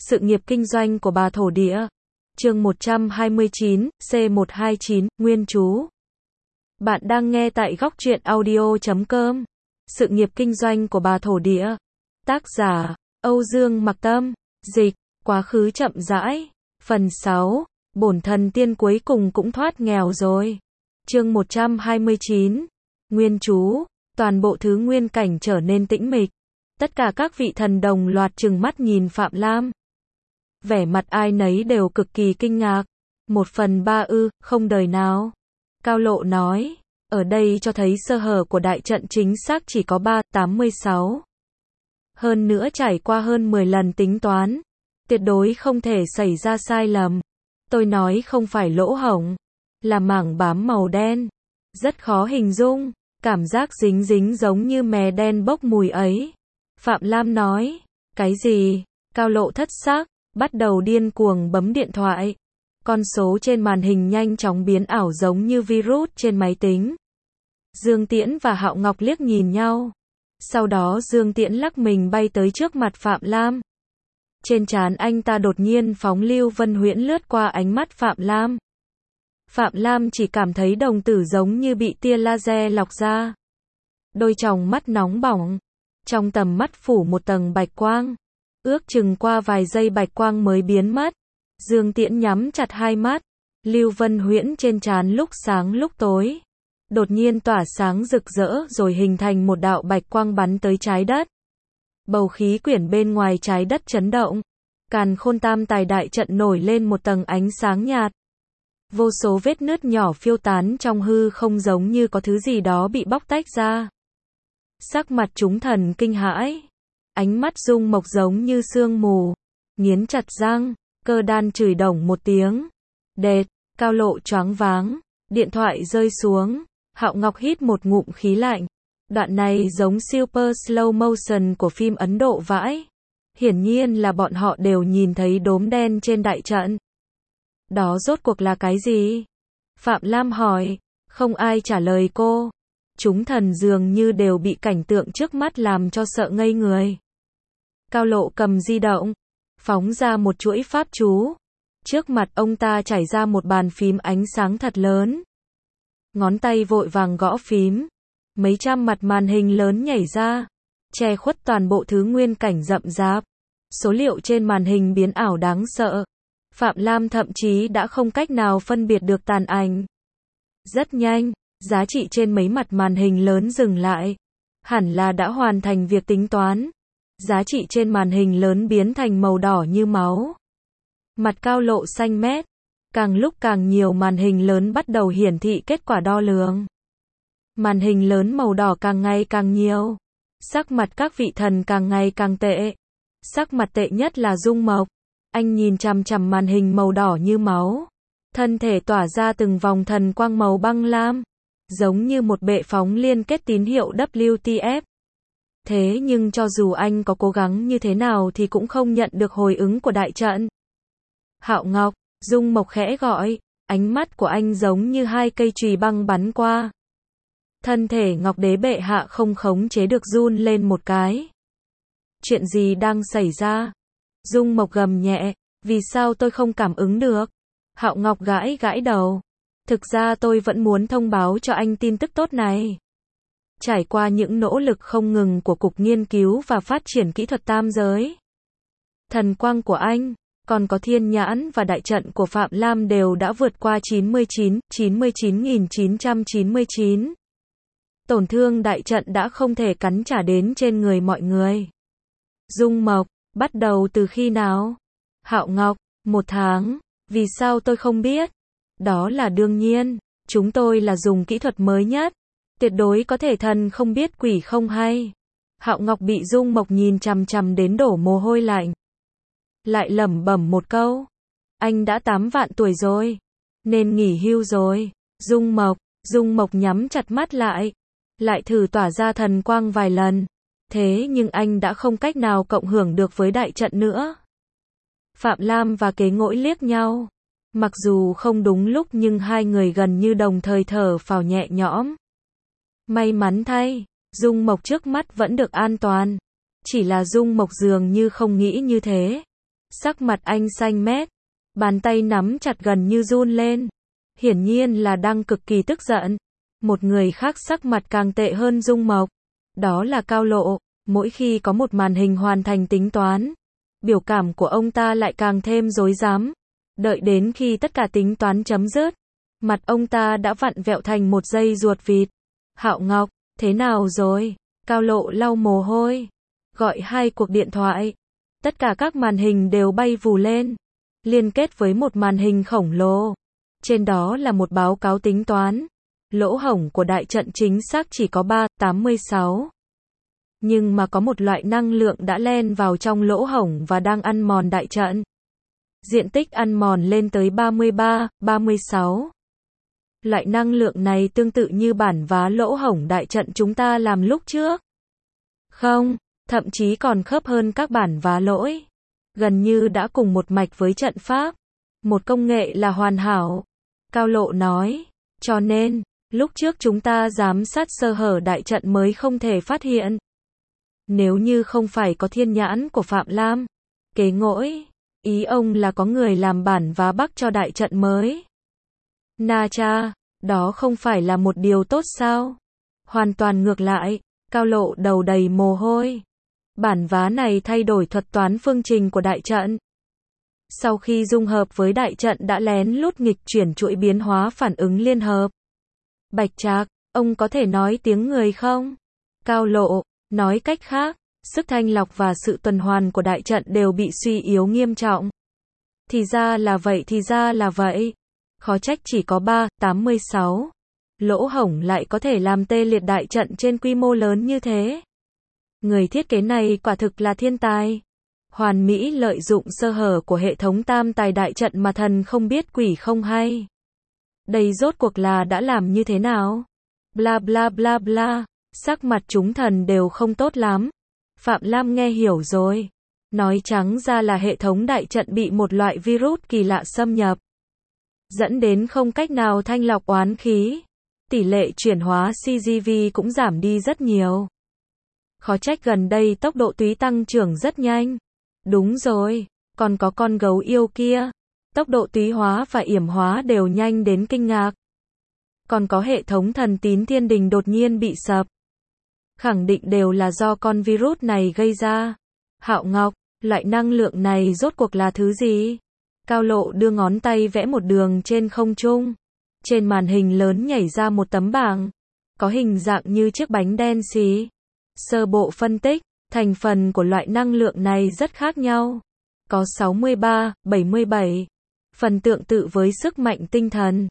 Sự nghiệp kinh doanh của bà thổ địa. Chương 129, C129, Nguyên chú. Bạn đang nghe tại góc truyện audio.com. Sự nghiệp kinh doanh của bà thổ địa. Tác giả, Âu Dương Mặc Tâm. Dịch, quá khứ chậm rãi. Phần 6, bổn thần tiên cuối cùng cũng thoát nghèo rồi. Chương 129, Nguyên chú. Toàn bộ thứ nguyên cảnh trở nên tĩnh mịch. Tất cả các vị thần đồng loạt trừng mắt nhìn Phạm Lam. Vẻ mặt ai nấy đều cực kỳ kinh ngạc. 1/3 ư, không đời nào. Cao Lộ nói, ở đây cho thấy sơ hở của đại trận chính xác chỉ có 3/86. Hơn nữa trải qua hơn 10 lần tính toán, tuyệt đối không thể xảy ra sai lầm. Tôi nói không phải lỗ hổng, là mảng bám màu đen. Rất khó hình dung, cảm giác dính dính giống như mè đen bốc mùi ấy. Phạm Lam nói, cái gì? Cao Lộ thất xác, bắt đầu điên cuồng bấm điện thoại. Con số trên màn hình nhanh chóng biến ảo giống như virus trên máy tính. Dương Tiễn và Hạo Ngọc liếc nhìn nhau. Sau đó Dương Tiễn lắc mình bay tới trước mặt Phạm Lam. Trên trán anh ta đột nhiên phóng lưu vân huyễn lướt qua ánh mắt Phạm Lam. Phạm Lam chỉ cảm thấy đồng tử giống như bị tia laser lọc ra. Đôi tròng mắt nóng bỏng. Trong tầm mắt phủ một tầng bạch quang. Ước chừng qua vài giây bạch quang mới biến mất. Dương Tiễn nhắm chặt hai mắt. Lưu vân huyễn trên trán lúc sáng lúc tối. Đột nhiên tỏa sáng rực rỡ rồi hình thành một đạo bạch quang bắn tới trái đất. Bầu khí quyển bên ngoài trái đất chấn động. Càn Khôn Tam Tài đại trận nổi lên một tầng ánh sáng nhạt. Vô số vết nứt nhỏ phiêu tán trong hư không giống như có thứ gì đó bị bóc tách ra. Sắc mặt chúng thần kinh hãi. Ánh mắt Dung Mộc giống như sương mù. Nghiến chặt răng, Cơ Đan chửi đổng một tiếng. Đệt, Cao Lộ choáng váng. Điện thoại rơi xuống. Hạo Ngọc hít một ngụm khí lạnh. Đoạn này giống super slow motion của phim Ấn Độ vãi. Hiển nhiên là bọn họ đều nhìn thấy đốm đen trên đại trận. Đó rốt cuộc là cái gì? Phạm Lam hỏi. Không ai trả lời cô. Chúng thần dường như đều bị cảnh tượng trước mắt làm cho sợ ngây người. Cao Lộ cầm di động, phóng ra một chuỗi pháp chú. Trước mặt ông ta chảy ra một bàn phím ánh sáng thật lớn. Ngón tay vội vàng gõ phím. Mấy trăm mặt màn hình lớn nhảy ra, che khuất toàn bộ thứ nguyên cảnh rậm rạp. Số liệu trên màn hình biến ảo đáng sợ. Phạm Lam thậm chí đã không cách nào phân biệt được tàn ảnh. Rất nhanh, giá trị trên mấy mặt màn hình lớn dừng lại. Hẳn là đã hoàn thành việc tính toán. Giá trị trên màn hình lớn biến thành màu đỏ như máu. Mặt Cao Lộ xanh mét. Càng lúc càng nhiều màn hình lớn bắt đầu hiển thị kết quả đo lường. Màn hình lớn màu đỏ càng ngày càng nhiều. Sắc mặt các vị thần càng ngày càng tệ. Sắc mặt tệ nhất là Dung Mộc. Anh nhìn chằm chằm màn hình màu đỏ như máu. Thân thể tỏa ra từng vòng thần quang màu băng lam. Giống như một bệ phóng liên kết tín hiệu WTF. Thế nhưng cho dù anh có cố gắng như thế nào thì cũng không nhận được hồi ứng của đại trận. Hạo Ngọc, Dung Mộc khẽ gọi. Ánh mắt của anh giống như hai cây chùy băng bắn qua. Thân thể Ngọc Đế bệ hạ không khống chế được run lên một cái. Chuyện gì đang xảy ra? Dung Mộc gầm nhẹ. Vì sao tôi không cảm ứng được? Hạo Ngọc gãi gãi đầu. Thực ra tôi vẫn muốn thông báo cho anh tin tức tốt này. Trải qua những nỗ lực không ngừng của Cục Nghiên cứu và Phát triển Kỹ thuật Tam Giới, thần quang của anh, còn có thiên nhãn và đại trận của Phạm Lam đều đã vượt qua 99.999. Tổn thương đại trận đã không thể cắn trả đến trên người mọi người. Dung Mộc, bắt đầu từ khi nào? Hạo Ngọc, 1 tháng. Vì sao tôi không biết? Đó là đương nhiên. Chúng tôi là dùng kỹ thuật mới nhất. Tuyệt đối có thể thần không biết quỷ không hay. Hạo Ngọc bị Dung Mộc nhìn chằm chằm đến đổ mồ hôi lạnh. Lại lẩm bẩm một câu. Anh đã 8 vạn tuổi rồi. Nên nghỉ hưu rồi. Dung Mộc nhắm chặt mắt lại. Lại thử tỏa ra thần quang vài lần. Thế nhưng anh đã không cách nào cộng hưởng được với đại trận nữa. Phạm Lam và Kế Ngỗi liếc nhau. Mặc dù không đúng lúc nhưng hai người gần như đồng thời thở phào nhẹ nhõm. May mắn thay, Dung Mộc trước mắt vẫn được an toàn. Chỉ là Dung Mộc dường như không nghĩ như thế. Sắc mặt anh xanh mét, bàn tay nắm chặt gần như run lên. Hiển nhiên là đang cực kỳ tức giận. Một người khác sắc mặt càng tệ hơn Dung Mộc. Đó là Cao Lộ. Mỗi khi có một màn hình hoàn thành tính toán, biểu cảm của ông ta lại càng thêm rối rắm. Đợi đến khi tất cả tính toán chấm dứt, mặt ông ta đã vặn vẹo thành một dây ruột vịt. Hạo Ngọc, thế nào rồi? Cao Lộ lau mồ hôi, gọi 2 cuộc điện thoại. Tất cả các màn hình đều bay vù lên, liên kết với một màn hình khổng lồ. Trên đó là một báo cáo tính toán. Lỗ hổng của đại trận chính xác chỉ có 3,86. Nhưng mà có một loại năng lượng đã len vào trong lỗ hổng và đang ăn mòn đại trận. Diện tích ăn mòn lên tới 33,36. Loại năng lượng này tương tự như bản vá lỗ hổng đại trận chúng ta làm lúc trước. Không, thậm chí còn khớp hơn các bản vá lỗi. Gần như đã cùng một mạch với trận pháp. Một công nghệ là hoàn hảo. Cao Lộ nói, cho nên, lúc trước chúng ta giám sát sơ hở đại trận mới không thể phát hiện. Nếu như không phải có thiên nhãn của Phạm Lam, kế ngỗi, ý ông là có người làm bản vá bắc cho đại trận mới. Na cha, đó không phải là một điều tốt sao? Hoàn toàn ngược lại, Cao Lộ đầu đầy mồ hôi. Bản vá này thay đổi thuật toán phương trình của đại trận. Sau khi dung hợp với đại trận đã lén lút nghịch chuyển chuỗi biến hóa phản ứng liên hợp. Bạch Trạc, ông có thể nói tiếng người không? Cao Lộ, nói cách khác, sức thanh lọc và sự tuần hoàn của đại trận đều bị suy yếu nghiêm trọng. Thì ra là vậy, thì ra là vậy. Khó trách chỉ có 3,86. Lỗ hổng lại có thể làm tê liệt đại trận trên quy mô lớn như thế. Người thiết kế này quả thực là thiên tài. Hoàn mỹ lợi dụng sơ hở của hệ thống tam tài đại trận mà thần không biết quỷ không hay. Đây rốt cuộc là đã làm như thế nào? Bla bla bla bla. Sắc mặt chúng thần đều không tốt lắm. Phạm Lam nghe hiểu rồi. Nói trắng ra là hệ thống đại trận bị một loại virus kỳ lạ xâm nhập, dẫn đến không cách nào thanh lọc oán khí. Tỷ lệ chuyển hóa CGV cũng giảm đi rất nhiều. Khó trách gần đây tốc độ túy tăng trưởng rất nhanh. Đúng rồi, còn có con gấu yêu kia. Tốc độ túy hóa và yểm hóa đều nhanh đến kinh ngạc. Còn có hệ thống thần tín thiên đình đột nhiên bị sập. Khẳng định đều là do con virus này gây ra. Hạo Ngọc, loại năng lượng này rốt cuộc là thứ gì? Cao Lộ đưa ngón tay vẽ một đường trên không trung. Trên màn hình lớn nhảy ra một tấm bảng. Có hình dạng như chiếc bánh đen xì. Sơ bộ phân tích, thành phần của loại năng lượng này rất khác nhau. Có 63, 77. Phần tương tự với sức mạnh tinh thần.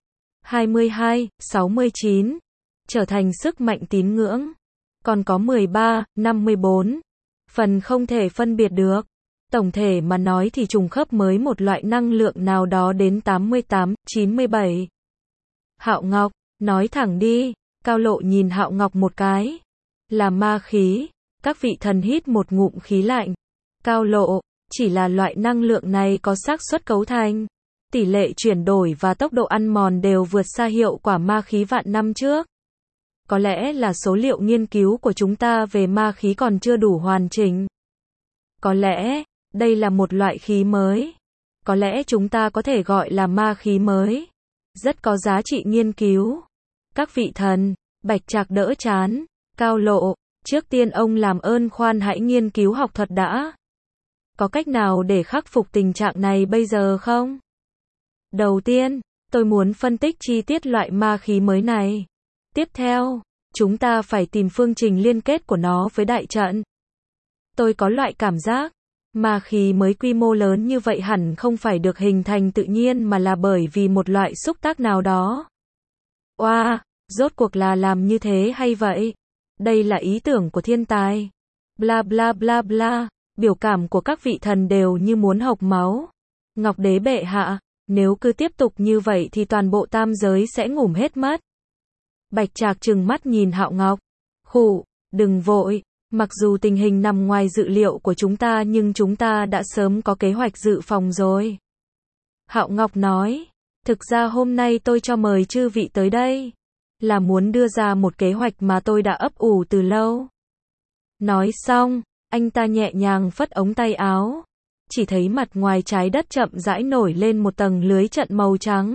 22, 69. Trở thành sức mạnh tín ngưỡng. Còn có 13, 54. Phần không thể phân biệt được. Tổng thể mà nói thì trùng khớp mới một loại năng lượng nào đó đến 88, 97. Hạo Ngọc, nói thẳng đi. Cao Lộ nhìn Hạo Ngọc một cái. Là ma khí. Các vị thần hít một ngụm khí lạnh. Cao Lộ, chỉ là loại năng lượng này có xác suất cấu thành, tỷ lệ chuyển đổi và tốc độ ăn mòn đều vượt xa hiệu quả ma khí vạn năm trước. Có lẽ là số liệu nghiên cứu của chúng ta về ma khí còn chưa đủ hoàn chỉnh. Có lẽ, đây là một loại khí mới. Có lẽ chúng ta có thể gọi là ma khí mới. Rất có giá trị nghiên cứu. Các vị thần, Bạch Trạc đỡ chán. Cao Lộ, trước tiên ông làm ơn khoan hãy nghiên cứu học thuật đã. Có cách nào để khắc phục tình trạng này bây giờ không? Đầu tiên, tôi muốn phân tích chi tiết loại ma khí mới này. Tiếp theo, chúng ta phải tìm phương trình liên kết của nó với đại trận. Tôi có loại cảm giác, ma khí mới quy mô lớn như vậy hẳn không phải được hình thành tự nhiên mà là bởi vì một loại xúc tác nào đó. Oa, rốt cuộc là làm như thế hay vậy? Đây là ý tưởng của thiên tài. Bla bla bla bla, biểu cảm của các vị thần đều như muốn hộc máu. Ngọc Đế bệ hạ, nếu cứ tiếp tục như vậy thì toàn bộ tam giới sẽ ngủm hết mất. Bạch Trạc trừng mắt nhìn Hạo Ngọc. Khụ, đừng vội, mặc dù tình hình nằm ngoài dự liệu của chúng ta nhưng chúng ta đã sớm có kế hoạch dự phòng rồi. Hạo Ngọc nói, thực ra hôm nay tôi cho mời chư vị tới đây, là muốn đưa ra một kế hoạch mà tôi đã ấp ủ từ lâu. Nói xong, anh ta nhẹ nhàng phất ống tay áo. chỉ thấy mặt ngoài trái đất chậm rãi nổi lên một tầng lưới trận màu trắng.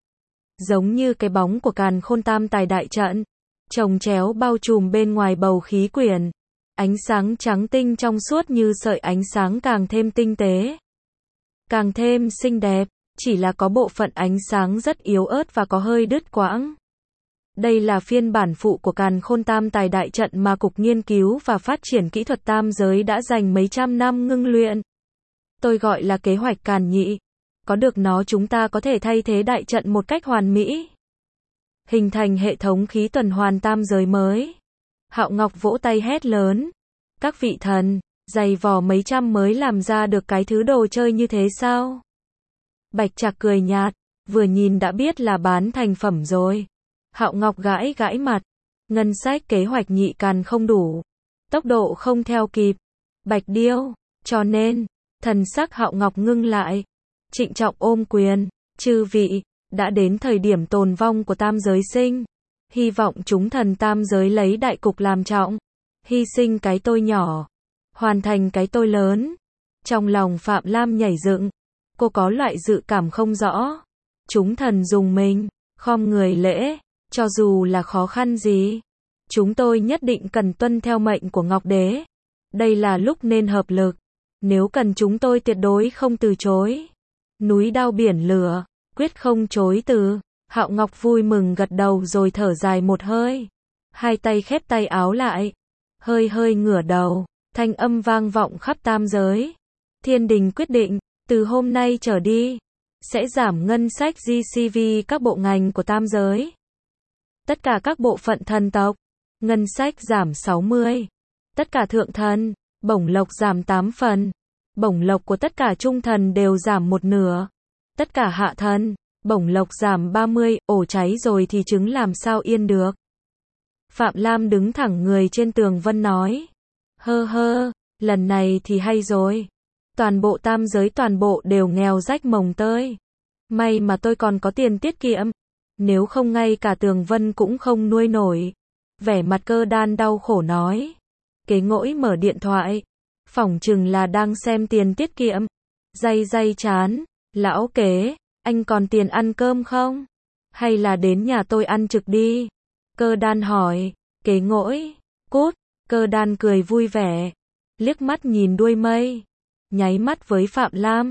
Giống như cái bóng của càn khôn tam tài đại trận, chồng chéo bao trùm bên ngoài bầu khí quyển. Ánh sáng trắng tinh trong suốt như sợi ánh sáng càng thêm tinh tế, càng thêm xinh đẹp, chỉ là có bộ phận ánh sáng rất yếu ớt và có hơi đứt quãng. Đây là phiên bản phụ của càn khôn tam tài đại trận mà Cục Nghiên cứu và Phát triển Kỹ thuật Tam giới đã dành mấy trăm năm ngưng luyện. Tôi gọi là kế hoạch càn nhị. Có được nó chúng ta có thể thay thế đại trận một cách hoàn mỹ, hình thành hệ thống khí tuần hoàn tam giới mới. Hạo Ngọc vỗ tay hét lớn. Các vị thần, dày vò mấy trăm mới làm ra được cái thứ đồ chơi như thế sao? Bạch Trạc cười nhạt, vừa nhìn đã biết là bán thành phẩm rồi. Hạo Ngọc gãi gãi mặt. Ngân sách kế hoạch nhị càn không đủ. Tốc độ không theo kịp. Bạch Điêu, cho nên, thần sắc Hạo Ngọc ngưng lại. Trịnh trọng ôm quyền, chư vị, đã đến thời điểm tồn vong của tam giới sinh. Hy vọng chúng thần tam giới lấy đại cục làm trọng. Hy sinh cái tôi nhỏ, hoàn thành cái tôi lớn. Trong lòng Phạm Lam nhảy dựng, cô có loại dự cảm không rõ. Chúng thần dùng mình, khom người lễ, cho dù là khó khăn gì, chúng tôi nhất định cần tuân theo mệnh của Ngọc Đế. Đây là lúc nên hợp lực, nếu cần chúng tôi tuyệt đối không từ chối. Núi đao biển lửa, quyết không chối từ. Hạo Ngọc vui mừng gật đầu rồi thở dài một hơi. Hai tay khép tay áo lại, hơi hơi ngửa đầu, thanh âm vang vọng khắp tam giới. Thiên đình quyết định, từ hôm nay trở đi, sẽ giảm ngân sách GCV các bộ ngành của tam giới. Tất cả các bộ phận thần tộc, ngân sách giảm 60. Tất cả thượng thần, bổng lộc giảm 8 phần. Bổng lộc của tất cả trung thần đều giảm 1/2. Tất cả hạ thần, bổng lộc giảm 30, ổ cháy rồi thì trứng làm sao yên được. Phạm Lam đứng thẳng người trên tường vân nói. Hơ hơ, lần này thì hay rồi. Toàn bộ tam giới toàn bộ đều nghèo rách mồng tơi. May mà tôi còn có tiền tiết kiệm. Nếu không ngay cả tường vân cũng không nuôi nổi. Vẻ mặt Cơ Đan đau khổ nói. Kế Ngỗi mở điện thoại. Phỏng chừng là đang xem tiền tiết kiệm. Day chán. Lão Kế, anh còn tiền ăn cơm không? Hay là đến nhà tôi ăn trực đi? Cơ Đan hỏi. Kế Ngỗi, cút. Cơ Đan cười vui vẻ, liếc mắt nhìn đuôi mây, nháy mắt với Phạm Lam.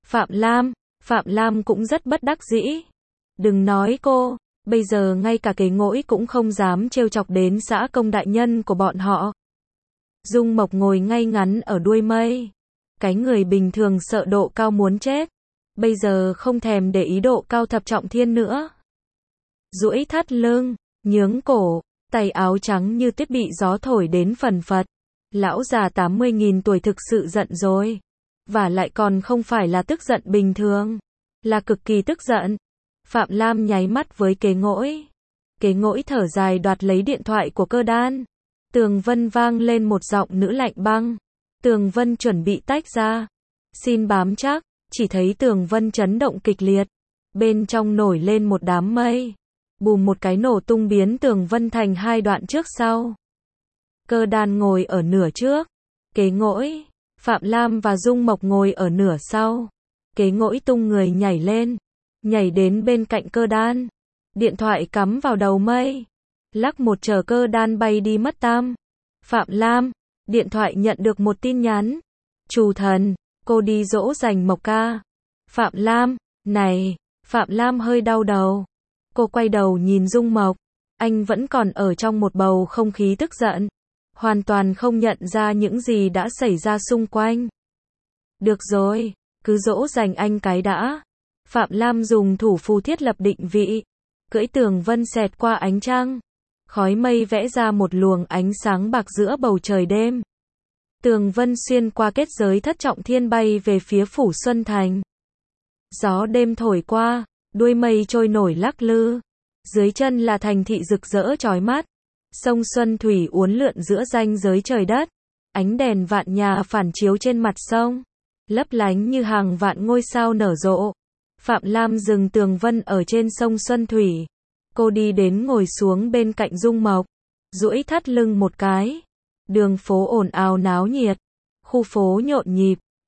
Phạm Lam cũng rất bất đắc dĩ. Đừng nói cô, bây giờ ngay cả Kế Ngỗi cũng không dám trêu chọc đến xã công đại nhân của bọn họ. Dung Mộc ngồi ngay ngắn ở đuôi mây. Cái người bình thường sợ độ cao muốn chết, bây giờ không thèm để ý độ cao thập trọng thiên nữa. Duỗi thắt lưng, nhướng cổ, tay áo trắng như tuyết bị gió thổi đến phần phật. Lão già 80.000 tuổi thực sự giận rồi. Và lại còn không phải là tức giận bình thường, là cực kỳ tức giận. Phạm Lam nháy mắt với Kế Ngỗi. Kế Ngỗi thở dài đoạt lấy điện thoại của Cơ Đan. Tường Vân vang lên một giọng nữ lạnh băng. Tường Vân chuẩn bị tách ra. Xin bám chắc, chỉ thấy Tường Vân chấn động kịch liệt. Bên trong nổi lên một đám mây. Bùm một cái nổ tung biến Tường Vân thành hai đoạn trước sau. Cơ Đan ngồi ở nửa trước. Kế Ngỗi, Phạm Lam và Dung Mộc ngồi ở nửa sau. Kế Ngỗi tung người nhảy lên. Nhảy đến bên cạnh Cơ Đan. Điện thoại cắm vào đầu mây. Lắc một chờ Cơ Đan bay đi mất tam. Phạm Lam, điện thoại nhận được một tin nhắn. Chủ thần, cô đi dỗ dành Mộc ca. Phạm Lam, này, Phạm Lam hơi đau đầu. Cô quay đầu nhìn Dung Mộc. Anh vẫn còn ở trong một bầu không khí tức giận. Hoàn toàn không nhận ra những gì đã xảy ra xung quanh. Được rồi, cứ dỗ dành anh cái đã. Phạm Lam dùng thủ phù thiết lập định vị. Cưỡi Tường Vân xẹt qua ánh trăng. Khói mây vẽ ra một luồng ánh sáng bạc giữa bầu trời đêm. Tường Vân xuyên qua kết giới thất trọng thiên bay về phía Phủ Xuân Thành. Gió đêm thổi qua, đuôi mây trôi nổi lắc lư. Dưới chân là thành thị rực rỡ chói mắt. Sông Xuân Thủy uốn lượn giữa ranh giới trời đất. Ánh đèn vạn nhà phản chiếu trên mặt sông, lấp lánh như hàng vạn ngôi sao nở rộ. Phạm Lam dừng Tường Vân ở trên sông Xuân Thủy. Cô đi đến ngồi xuống bên cạnh Dung Mộc, duỗi thắt lưng một cái. Đường phố ồn ào náo nhiệt, khu phố nhộn nhịp,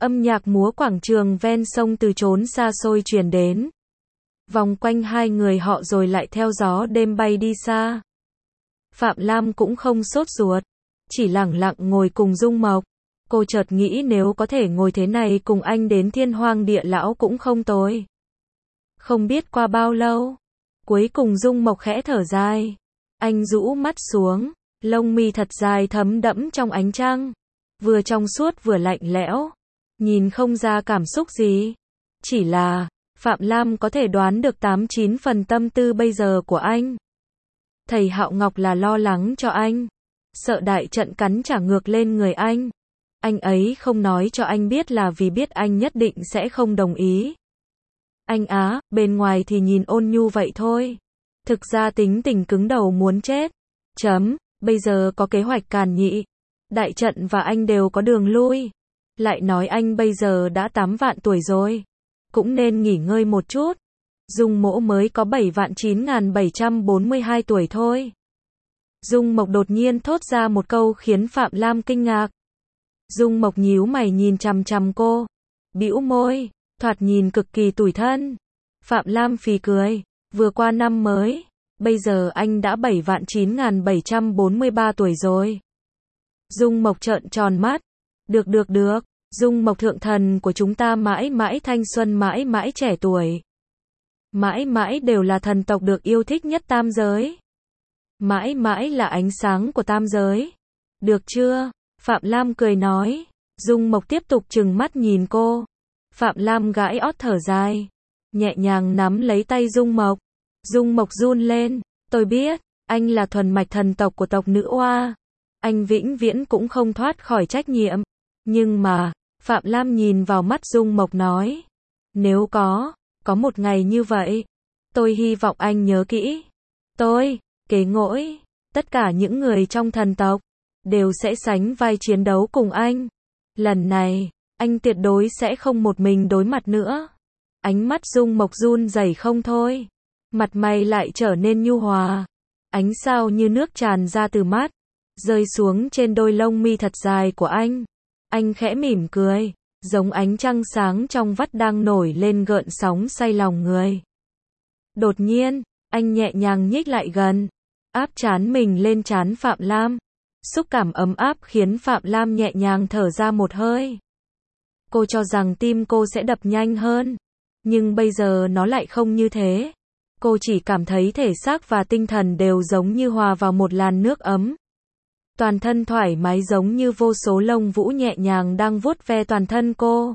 Âm nhạc múa quảng trường ven sông từ chốn xa xôi truyền đến. Vòng quanh hai người họ rồi lại theo gió đêm bay đi xa. Phạm Lam cũng không sốt ruột, chỉ lẳng lặng ngồi cùng Dung Mộc. Cô chợt nghĩ nếu có thể ngồi thế này cùng anh đến thiên hoang địa lão cũng không tồi. Không biết qua bao lâu, cuối cùng Dung Mộc khẽ thở dài. Anh rũ mắt xuống, lông mi thật dài thấm đẫm trong ánh trăng, vừa trong suốt vừa lạnh lẽo, nhìn không ra cảm xúc gì. Chỉ là, Phạm Lam có thể đoán được 8-9 phần tâm tư bây giờ của anh. Thầy Hạo Ngọc là lo lắng cho anh, sợ đại trận cắn trả ngược lên người anh. Anh ấy không nói cho anh biết là vì biết anh nhất định sẽ không đồng ý. Anh á, bên ngoài thì nhìn ôn nhu vậy thôi. Thực ra tính tình cứng đầu muốn chết. Bây giờ có kế hoạch càn nhị. Đại trận và anh đều có đường lui. Lại nói anh bây giờ đã 8 vạn tuổi rồi. Cũng nên nghỉ ngơi một chút. Dung Mỗ mới có 7.9742 tuổi thôi. Dung Mộc đột nhiên thốt ra một câu khiến Phạm Lam kinh ngạc. Dung Mộc nhíu mày nhìn chằm chằm cô, bĩu môi, thoạt nhìn cực kỳ tủi thân. Phạm Lam phì cười, vừa qua năm mới, bây giờ anh đã 7.9743 tuổi rồi. Dung Mộc trợn tròn mắt, được, Dung Mộc thượng thần của chúng ta mãi mãi thanh xuân, mãi mãi trẻ tuổi. Mãi mãi đều là thần tộc được yêu thích nhất tam giới. Mãi mãi là ánh sáng của tam giới. Được chưa? Phạm Lam cười nói. Dung Mộc tiếp tục trừng mắt nhìn cô. Phạm Lam gãi ót thở dài, nhẹ nhàng nắm lấy tay Dung Mộc. Dung Mộc run lên. Tôi biết, anh là thuần mạch thần tộc của tộc nữ oa. Anh vĩnh viễn cũng không thoát khỏi trách nhiệm. Nhưng mà, Phạm Lam nhìn vào mắt Dung Mộc nói. Nếu có một ngày như vậy, tôi hy vọng anh nhớ kỹ. Tôi, Kế Ngỗi, tất cả những người trong thần tộc, đều sẽ sánh vai chiến đấu cùng anh. Lần này, anh tuyệt đối sẽ không một mình đối mặt nữa. Ánh mắt Dung Mộc run rẩy không thôi. Mặt mày lại trở nên nhu hòa. Ánh sao như nước tràn ra từ mắt, rơi xuống trên đôi lông mi thật dài của anh. Anh khẽ mỉm cười, giống ánh trăng sáng trong vắt đang nổi lên gợn sóng say lòng người. Đột nhiên, anh nhẹ nhàng nhích lại gần, áp trán mình lên trán Phạm Lam. Xúc cảm ấm áp khiến Phạm Lam nhẹ nhàng thở ra một hơi. Cô cho rằng tim cô sẽ đập nhanh hơn, nhưng bây giờ nó lại không như thế. Cô chỉ cảm thấy thể xác và tinh thần đều giống như hòa vào một làn nước ấm. Toàn thân thoải mái giống như vô số lông vũ nhẹ nhàng đang vuốt ve toàn thân cô.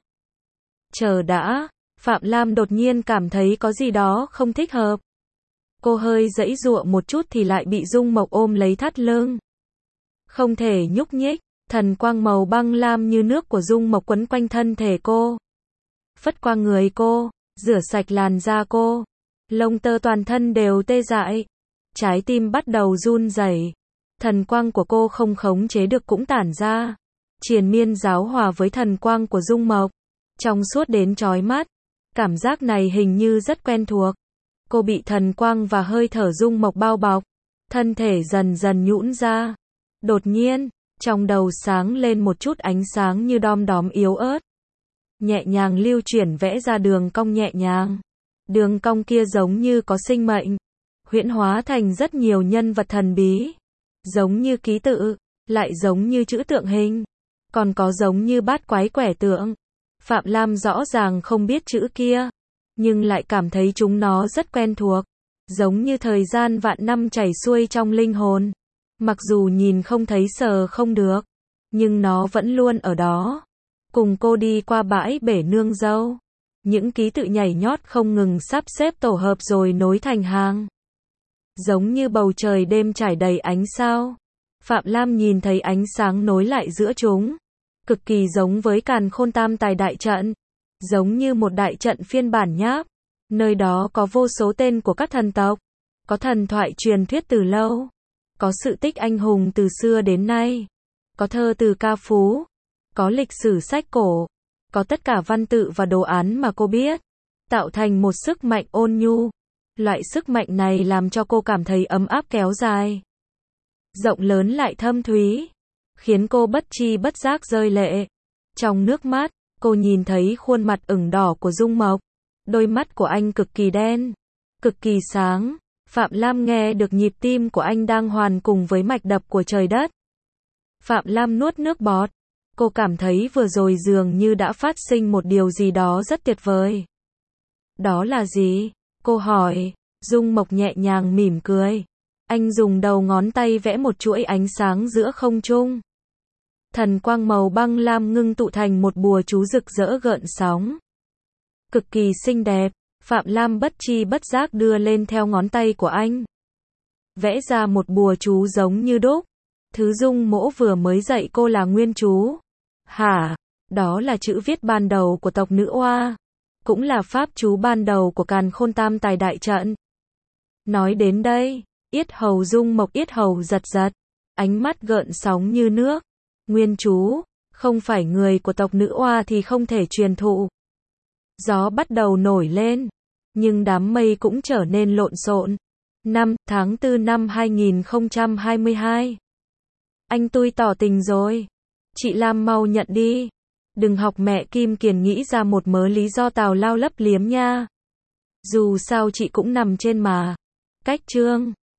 Chờ đã, Phạm Lam đột nhiên cảm thấy có gì đó không thích hợp. Cô hơi giãy giụa một chút thì lại bị Dung Mộc ôm lấy thắt lưng. Không thể nhúc nhích, thần quang màu băng lam như nước của Dung Mộc quấn quanh thân thể cô. Phất qua người cô, rửa sạch làn da cô. Lông tơ toàn thân đều tê dại. Trái tim bắt đầu run rẩy. Thần quang của cô không khống chế được cũng tản ra. Triền miên giáo hòa với thần quang của Dung Mộc. Trong suốt đến chói mắt. Cảm giác này hình như rất quen thuộc. Cô bị thần quang và hơi thở Dung Mộc bao bọc. Thân thể dần dần nhũn ra. Đột nhiên, trong đầu sáng lên một chút ánh sáng như đom đóm yếu ớt. Nhẹ nhàng lưu chuyển vẽ ra đường cong nhẹ nhàng. Đường cong kia giống như có sinh mệnh. Huyễn hóa thành rất nhiều nhân vật thần bí. Giống như ký tự, lại giống như chữ tượng hình. Còn có giống như bát quái quẻ tượng. Phạm Lam rõ ràng không biết chữ kia, nhưng lại cảm thấy chúng nó rất quen thuộc. Giống như thời gian vạn năm chảy xuôi trong linh hồn. Mặc dù nhìn không thấy sờ không được, nhưng nó vẫn luôn ở đó. Cùng cô đi qua bãi bể nương dâu. Những ký tự nhảy nhót không ngừng sắp xếp tổ hợp rồi nối thành hàng. Giống như bầu trời đêm trải đầy ánh sao. Phạm Lam nhìn thấy ánh sáng nối lại giữa chúng. Cực kỳ giống với Càn Khôn Tam Tài đại trận. Giống như một đại trận phiên bản nháp. Nơi đó có vô số tên của các thần tộc. Có thần thoại truyền thuyết từ lâu. Có sự tích anh hùng từ xưa đến nay. Có thơ từ ca phú. Có lịch sử sách cổ. Có tất cả văn tự và đồ án mà cô biết. Tạo thành một sức mạnh ôn nhu. Loại sức mạnh này làm cho cô cảm thấy ấm áp kéo dài. Rộng lớn lại thâm thúy. Khiến cô bất tri bất giác rơi lệ. Trong nước mắt, Cô nhìn thấy khuôn mặt ửng đỏ của Dung Mộc. Đôi mắt của anh cực kỳ đen, cực kỳ sáng. Phạm Lam nghe được nhịp tim của anh đang hoàn cùng với mạch đập của trời đất. Phạm Lam nuốt nước bọt. Cô cảm thấy vừa rồi dường như đã phát sinh một điều gì đó rất tuyệt vời. Đó là gì? Cô hỏi. Dung Mộc nhẹ nhàng mỉm cười. Anh dùng đầu ngón tay vẽ một chuỗi ánh sáng giữa không trung. Thần quang màu băng lam ngưng tụ thành một bùa chú rực rỡ gợn sóng. Cực kỳ xinh đẹp. Phạm Lam bất chi bất giác đưa lên theo ngón tay của anh. Vẽ ra một bùa chú giống như đúc. Thứ Dung Mỗ vừa mới dạy cô là nguyên chú. Hả? Đó là chữ viết ban đầu của tộc nữ oa. Cũng là pháp chú ban đầu của Càn Khôn Tam Tài Đại Trận. Nói đến đây, yết hầu Dung Mộc yết hầu giật giật. Ánh mắt gợn sóng như nước. Nguyên chú, không phải người của tộc nữ oa thì không thể truyền thụ. Gió bắt đầu nổi lên, nhưng đám mây cũng trở nên lộn xộn. 5 tháng 4 năm 2022. Anh tôi tỏ tình rồi. Chị Lam mau nhận đi. Đừng học mẹ Kim Kiền nghĩ ra một mớ lý do tào lao lấp liếm nha. Dù sao chị cũng nằm trên mà. Cách chương